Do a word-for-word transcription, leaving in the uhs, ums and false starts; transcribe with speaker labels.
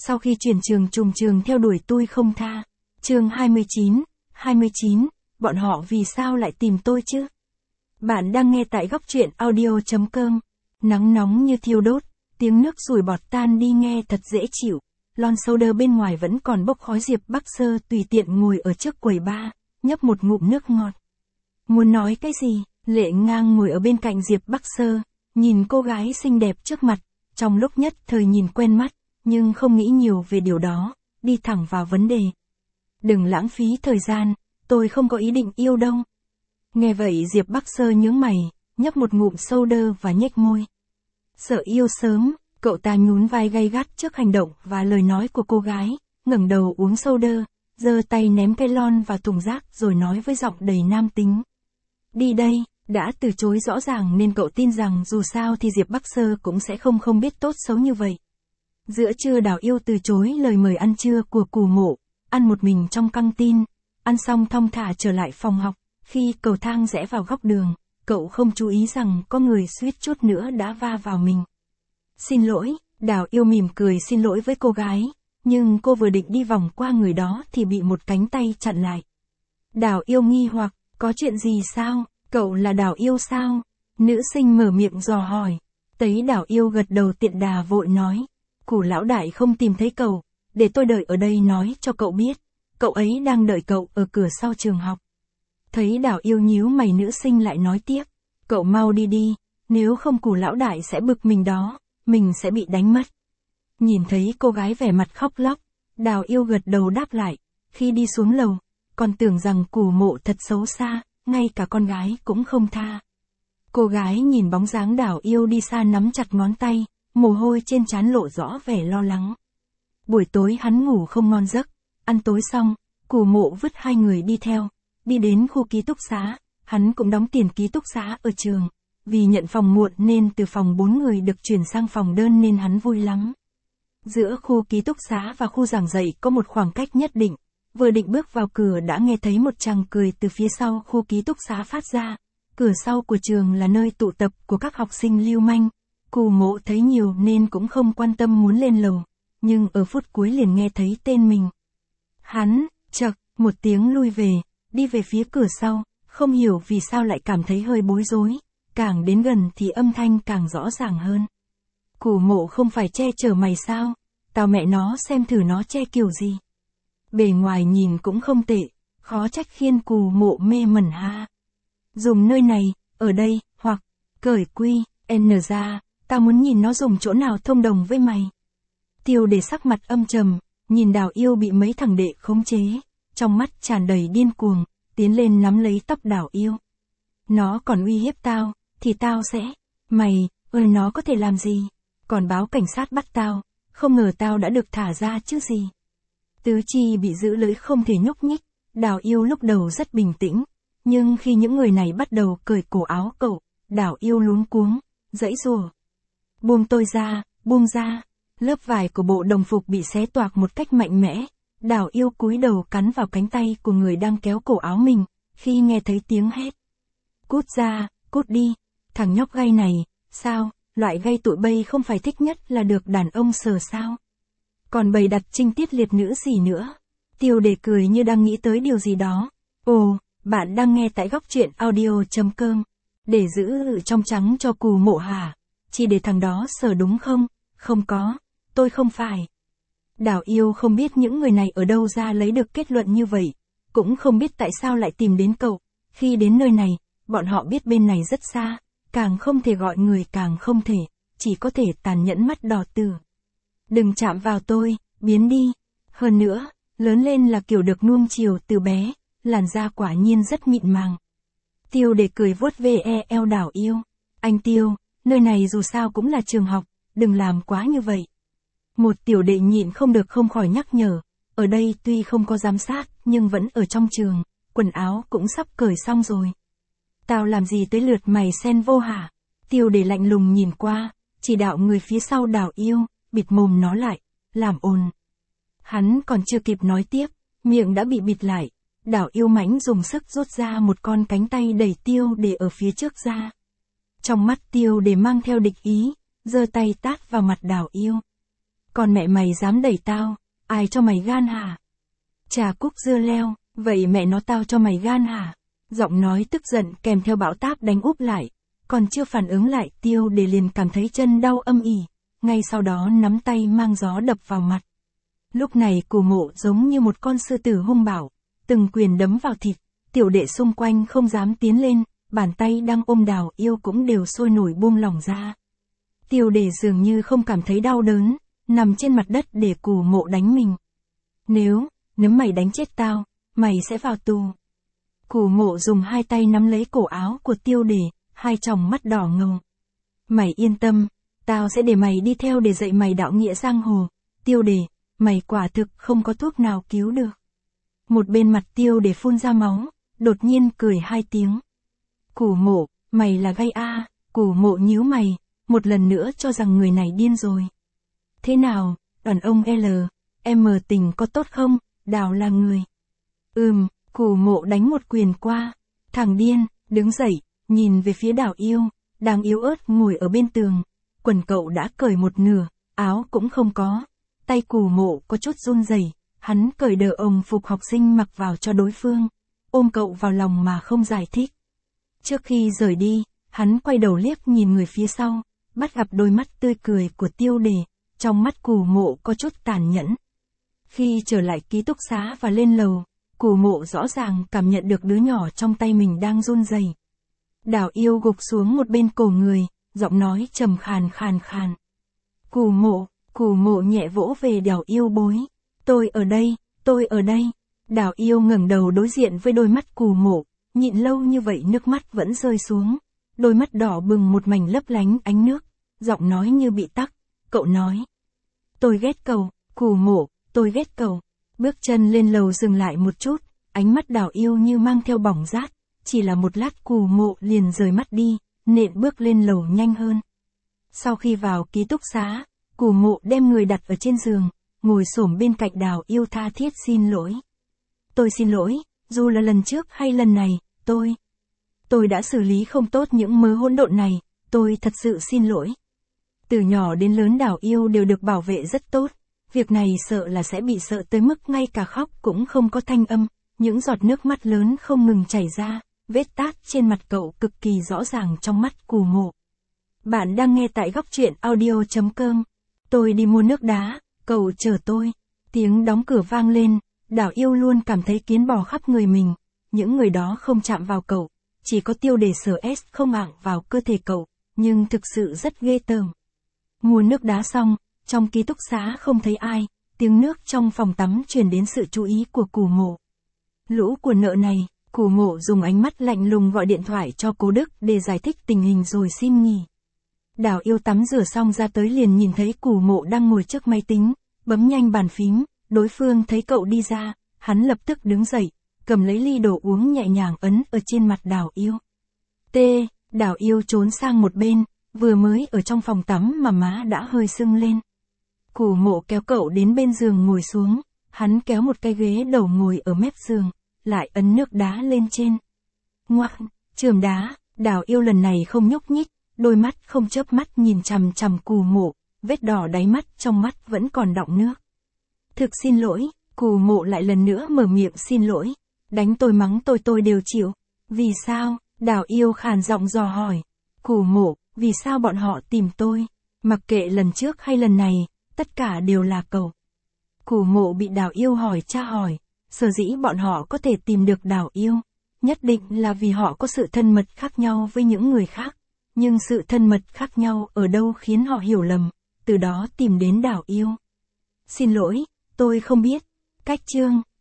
Speaker 1: sau khi chuyển trường trùng trường theo đuổi tôi không tha. Chương hai mươi chín, hai mươi chín, bọn họ vì sao lại tìm tôi chứ? Bạn đang nghe tại góc truyện audio.com. Nắng nóng như thiêu đốt, tiếng nước sủi bọt tan đi nghe thật dễ chịu. Lon soda bên ngoài vẫn còn bốc khói. Diệp Bắc Sơ tùy tiện ngồi ở trước quầy bar, nhấp một ngụm nước ngọt. Muốn nói cái gì? Lệ Ngang ngồi ở bên cạnh Diệp Bắc Sơ, nhìn cô gái xinh đẹp trước mặt, trong lúc nhất thời nhìn quen mắt, nhưng không nghĩ nhiều về điều đó, đi thẳng vào vấn đề. Đừng lãng phí thời gian, tôi không có ý định yêu đâu. Nghe vậy Diệp Bắc Sơ nhướng mày, nhấp một ngụm soda và nhếch môi. Sợ yêu sớm, cậu ta nhún vai gay gắt trước hành động và lời nói của cô gái, ngẩng đầu uống soda, giơ tay ném cái lon vào thùng rác rồi nói với giọng đầy nam tính. Đi đây. Đã từ chối rõ ràng nên cậu tin rằng dù sao thì Diệp Bắc Sơ cũng sẽ không không biết tốt xấu như vậy. Giữa trưa Đào Yêu từ chối lời mời ăn trưa của Cù Mộ, ăn một mình trong căng tin, ăn xong thong thả trở lại phòng học, khi cầu thang rẽ vào góc đường, cậu không chú ý rằng có người suýt chút nữa đã va vào mình. Xin lỗi, Đào Yêu mỉm cười xin lỗi với cô gái, nhưng cô vừa định đi vòng qua người đó thì bị một cánh tay chặn lại. Đào Yêu nghi hoặc, có chuyện gì sao? Cậu là Đào Yêu sao? Nữ sinh mở miệng dò hỏi. Thấy Đào Yêu gật đầu tiện đà vội nói. Cù lão đại không tìm thấy cậu, để tôi đợi ở đây nói cho cậu biết. Cậu ấy đang đợi cậu ở cửa sau trường học. Thấy Đào Yêu nhíu mày nữ sinh lại nói tiếp. Cậu mau đi đi, nếu không Cù lão đại sẽ bực mình đó, mình sẽ bị đánh mất. Nhìn thấy cô gái vẻ mặt khóc lóc, Đào Yêu gật đầu đáp lại. Khi đi xuống lầu, còn tưởng rằng Cù Mộ thật xấu xa. Ngay cả con gái cũng không tha. Cô gái nhìn bóng dáng Đào Yêu đi xa nắm chặt ngón tay, mồ hôi trên trán lộ rõ vẻ lo lắng. Buổi tối hắn ngủ không ngon giấc, ăn tối xong, Cù Mộ vứt hai người đi theo, đi đến khu ký túc xá, hắn cũng đóng tiền ký túc xá ở trường, vì nhận phòng muộn nên từ phòng bốn người được chuyển sang phòng đơn nên hắn vui lắm. Giữa khu ký túc xá và khu giảng dạy có một khoảng cách nhất định. Vừa định bước vào cửa đã nghe thấy một chàng cười từ phía sau khu ký túc xá phát ra. Cửa sau của trường là nơi tụ tập của các học sinh lưu manh. Cù Mộ thấy nhiều nên cũng không quan tâm muốn lên lầu. Nhưng ở phút cuối liền nghe thấy tên mình. Hắn, chậc, một tiếng lui về, đi về phía cửa sau, không hiểu vì sao lại cảm thấy hơi bối rối. Càng đến gần thì âm thanh càng rõ ràng hơn. Cù Mộ không phải che chở mày sao? Tao mẹ nó xem thử nó che kiểu gì. Bề ngoài nhìn cũng không tệ, khó trách khiến Cù Mộ mê mẩn ha. Dùng nơi này, ở đây, hoặc, cởi quy, n ra, tao muốn nhìn nó dùng chỗ nào thông đồng với mày. Tiêu Đề sắc mặt âm trầm, nhìn Đào Yêu bị mấy thằng đệ khống chế, trong mắt tràn đầy điên cuồng, tiến lên nắm lấy tóc Đào Yêu. Nó còn uy hiếp tao, thì tao sẽ, mày, ơi nó có thể làm gì, còn báo cảnh sát bắt tao, không ngờ tao đã được thả ra chứ gì. Tứ chi bị giữ lưỡi không thể nhúc nhích, Đào Yêu lúc đầu rất bình tĩnh, nhưng khi những người này bắt đầu cởi cổ áo cậu, Đào Yêu luống cuống, giãy giụa. Buông tôi ra, buông ra, lớp vải của bộ đồng phục bị xé toạc một cách mạnh mẽ, Đào Yêu cúi đầu cắn vào cánh tay của người đang kéo cổ áo mình, khi nghe thấy tiếng hét. Cút ra, cút đi, thằng nhóc gay này, sao, loại gay tụi bay không phải thích nhất là được đàn ông sờ sao? Còn bày đặt trinh tiết liệt nữ gì nữa? Tiêu Đề cười như đang nghĩ tới điều gì đó. Ồ, bạn đang nghe tại góc truyện audio.com. Để giữ trong trắng cho Cù Mộ hả? Chỉ để thằng đó sờ đúng không? Không có, tôi không phải. Đào Yêu không biết những người này ở đâu ra lấy được kết luận như vậy. Cũng không biết tại sao lại tìm đến cậu. Khi đến nơi này, bọn họ biết bên này rất xa. Càng không thể gọi người càng không thể. Chỉ có thể tàn nhẫn mắt đỏ tử. Đừng chạm vào tôi, biến đi. Hơn nữa, lớn lên là kiểu được nuông chiều từ bé, làn da quả nhiên rất mịn màng. Tiêu Đề cười vuốt ve eo Đào Yêu. Anh Tiêu, nơi này dù sao cũng là trường học, đừng làm quá như vậy. Một tiểu đệ nhịn không được không khỏi nhắc nhở, ở đây tuy không có giám sát, nhưng vẫn ở trong trường, quần áo cũng sắp cởi xong rồi. Tao làm gì tới lượt mày xen vô hả? Tiêu Đề lạnh lùng nhìn qua, chỉ đạo người phía sau Đào Yêu, bịt mồm nó lại, làm ồn. Hắn còn chưa kịp nói tiếp, miệng đã bị bịt lại. Đào Yêu mãnh dùng sức rút ra một con cánh tay đẩy Tiêu Đề ở phía trước ra. Trong mắt Tiêu Đề mang theo địch ý, giơ tay tát vào mặt Đào Yêu. Còn mẹ mày dám đẩy tao, ai cho mày gan hả? Trà cúc dưa leo, vậy mẹ nó tao cho mày gan hả? Giọng nói tức giận kèm theo bão táp đánh úp lại, còn chưa phản ứng lại Tiêu Đề liền cảm thấy chân đau âm ỉ, ngay sau đó nắm tay mang gió đập vào mặt. Lúc này Cù Mộ giống như một con sư tử hung bạo, từng quyền đấm vào thịt, tiểu đệ xung quanh không dám tiến lên, bàn tay đang ôm Đào Yêu cũng đều sôi nổi buông lỏng ra. Tiêu Đề dường như không cảm thấy đau đớn, nằm trên mặt đất để Cù Mộ đánh mình. Nếu, nếu mày đánh chết tao, mày sẽ vào tù. Cù Mộ dùng hai tay nắm lấy cổ áo của Tiêu Đề, hai tròng mắt đỏ ngầu. Mày yên tâm, tao sẽ để mày đi theo để dạy mày đạo nghĩa giang hồ. Tiêu Đề, mày quả thực không có thuốc nào cứu được. Một bên mặt Tiêu Đề phun ra máu, đột nhiên cười hai tiếng. Cù Mộ, mày là gay a? À. Cù Mộ nhíu mày, một lần nữa cho rằng người này điên rồi. Thế nào, đàn ông L, M tình có tốt không? Đào là người. Ừm, Cù Mộ đánh một quyền qua. Thằng điên, đứng dậy, nhìn về phía Đào Yêu, đang yếu ớt ngồi ở bên tường. Quần cậu đã cởi một nửa, áo cũng không có. Tay Cù Mộ có chút run rẩy, hắn cởi đờ ông phục học sinh mặc vào cho đối phương, ôm cậu vào lòng mà không giải thích. Trước khi rời đi, hắn quay đầu liếc nhìn người phía sau, bắt gặp đôi mắt tươi cười của Tiêu Đề, trong mắt Cù Mộ có chút tàn nhẫn. Khi trở lại ký túc xá và lên lầu, Cù Mộ rõ ràng cảm nhận được đứa nhỏ trong tay mình đang run rẩy. Đào Yêu gục xuống một bên cổ người, giọng nói trầm khàn khàn khàn. Cù Mộ, Cù Mộ nhẹ vỗ về Đào Yêu bối. Tôi ở đây, tôi ở đây. Đào Yêu ngẩng đầu đối diện với đôi mắt Cù Mộ, nhịn lâu như vậy nước mắt vẫn rơi xuống. Đôi mắt đỏ bừng một mảnh lấp lánh ánh nước, giọng nói như bị tắc. Cậu nói. Tôi ghét cậu, Cù Mộ, tôi ghét cậu. Bước chân lên lầu dừng lại một chút, ánh mắt Đào Yêu như mang theo bỏng rát. Chỉ là một lát Cù Mộ liền rời mắt đi, nện bước lên lầu nhanh hơn. Sau khi vào ký túc xá, Cù Mộ đem người đặt ở trên giường, ngồi xổm bên cạnh Đào Yêu tha thiết xin lỗi. Tôi xin lỗi, dù là lần trước hay lần này, tôi... Tôi đã xử lý không tốt những mớ hỗn độn này, tôi thật sự xin lỗi. Từ nhỏ đến lớn Đào Yêu đều được bảo vệ rất tốt, việc này sợ là sẽ bị sợ tới mức ngay cả khóc cũng không có thanh âm, những giọt nước mắt lớn không ngừng chảy ra, vết tát trên mặt cậu cực kỳ rõ ràng trong mắt Cù Mộ. Bạn đang nghe tại góc truyện audio chấm com. Tôi đi mua nước đá, cậu chờ tôi. Tiếng đóng cửa vang lên, Đào Yêu luôn cảm thấy kiến bò khắp người mình, những người đó không chạm vào cậu, chỉ có Tiêu Đề sở S không ạng vào cơ thể cậu, nhưng thực sự rất ghê tởm. Mua nước đá xong, trong ký túc xá không thấy ai, tiếng nước trong phòng tắm truyền đến sự chú ý của Cù Mộ. Lũ của nợ này, Cù Mộ dùng ánh mắt lạnh lùng gọi điện thoại cho Cố Đức để giải thích tình hình rồi xin nghỉ. Đào Yêu tắm rửa xong ra tới liền nhìn thấy Cù Mộ đang ngồi trước máy tính, bấm nhanh bàn phím, đối phương thấy cậu đi ra, hắn lập tức đứng dậy, cầm lấy ly đồ uống nhẹ nhàng ấn ở trên mặt Đào Yêu. T, Đào Yêu trốn sang một bên, vừa mới ở trong phòng tắm mà má đã hơi sưng lên. Cù Mộ kéo cậu đến bên giường ngồi xuống, hắn kéo một cái ghế đầu ngồi ở mép giường, lại ấn nước đá lên trên. Ngoắc, chườm đá, Đào Yêu lần này không nhúc nhích, đôi mắt không chớp mắt nhìn chằm chằm Cù Mộ, vết đỏ đáy mắt trong mắt vẫn còn đọng nước. Thực xin lỗi, Cù Mộ lại lần nữa mở miệng xin lỗi. Đánh tôi mắng tôi tôi đều chịu. Vì sao? Đào Yêu khàn giọng dò hỏi. Cù Mộ, vì sao bọn họ tìm tôi? Mặc kệ lần trước hay lần này, tất cả đều là cậu. Cù Mộ bị Đào Yêu hỏi tra hỏi, sở dĩ bọn họ có thể tìm được Đào Yêu, nhất định là vì họ có sự thân mật khác nhau với những người khác. Nhưng sự thân mật khác nhau ở đâu khiến họ hiểu lầm, từ đó tìm đến Đào Yêu. Xin lỗi, tôi không biết. Cách chương